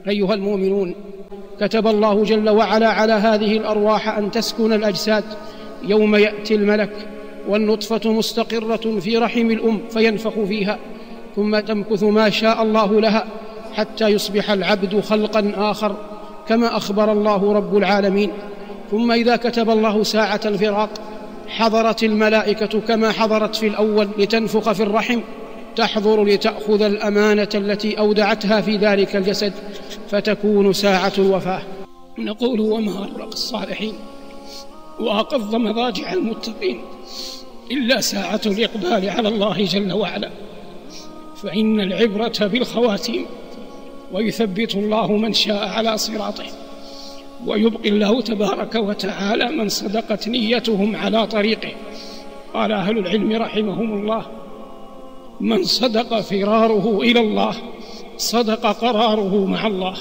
أيها المؤمنون، كتب الله جل وعلا على هذه الأرواح أن تسكن الأجساد يوم يأتي الملك والنطفة مستقرة في رحم الأم فينفخ فيها، ثم تمكث ما شاء الله لها حتى يصبح العبد خلقا آخر كما أخبر الله رب العالمين. ثم إذا كتب الله ساعة الفراق حضرت الملائكة كما حضرت في الأول لتنفخ في الرحم، تحضر لتأخذ الأمانة التي أودعتها في ذلك الجسد، فتكون ساعة الوفاة. نقول: وما أرق الصالحين وأقض مضاجع المتقين إلا ساعة الإقبال على الله جل وعلا، فإن العبرة بالخواتيم، ويثبت الله من شاء على صراطه، ويبقي الله تبارك وتعالى من صدقت نيتهم على طريقه. قال أهل العلم رحمهم الله: من صدق فراره إلى الله صدق قراره مع الله،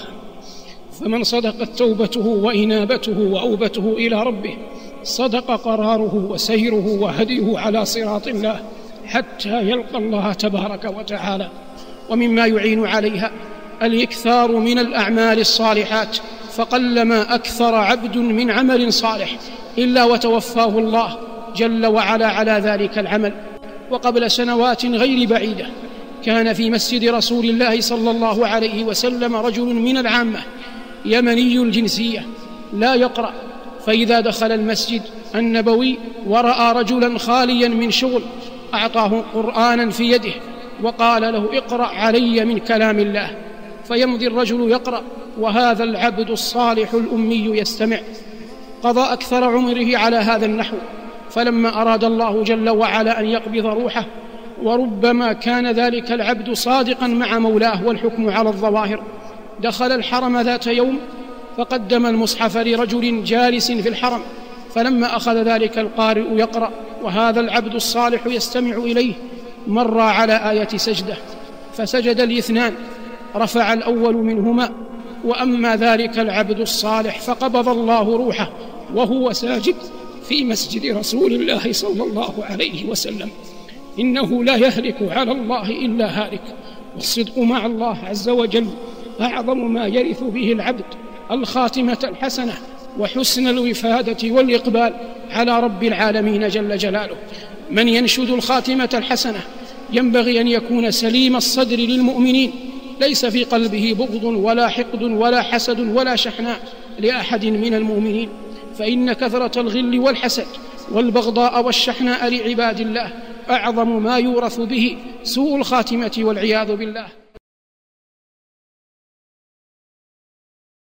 فمن صدقت توبته وإنابته وأوبته إلى ربه صدق قراره وسيره وهديه على صراط الله حتى يلقى الله تبارك وتعالى. ومما يعين عليها الإكثار من الأعمال الصالحات، فقلما أكثر عبد من عمل صالح إلا وتوفاه الله جل وعلا على ذلك العمل. وقبل سنوات غير بعيدة كان في مسجد رسول الله صلى الله عليه وسلم رجل من العامة يمني الجنسية لا يقرأ، فإذا دخل المسجد النبوي ورأى رجلا خاليا من شغل أعطاه قرآنا في يده وقال له: اقرأ علي من كلام الله. فيمضي الرجل يقرأ وهذا العبد الصالح الأمي يستمع. قضى أكثر عمره على هذا النحو، فلما أراد الله جل وعلا أن يقبض روحه، وربما كان ذلك العبد صادقا مع مولاه والحكم على الظواهر، دخل الحرم ذات يوم فقدم المصحف لرجل جالس في الحرم، فلما أخذ ذلك القارئ يقرأ وهذا العبد الصالح يستمع إليه مر على آية سجدة فسجد الاثنان، رفع الأول منهما، وأما ذلك العبد الصالح فقبض الله روحه وهو ساجد في مسجد رسول الله صلى الله عليه وسلم. إنه لا يهلك على الله إلا هالك، والصدق مع الله عز وجل أعظم ما يرث به العبد الخاتمة الحسنة وحسن الوفادة والإقبال على رب العالمين جل جلاله. من ينشد الخاتمة الحسنة ينبغي أن يكون سليم الصدر للمؤمنين، ليس في قلبه بغض ولا حقد ولا حسد ولا شحناء لأحد من المؤمنين، فإن كثرة الغل والحسد والبغضاء والشحناء لعباد الله أعظم ما يورث به سوء الخاتمة والعياذ بالله.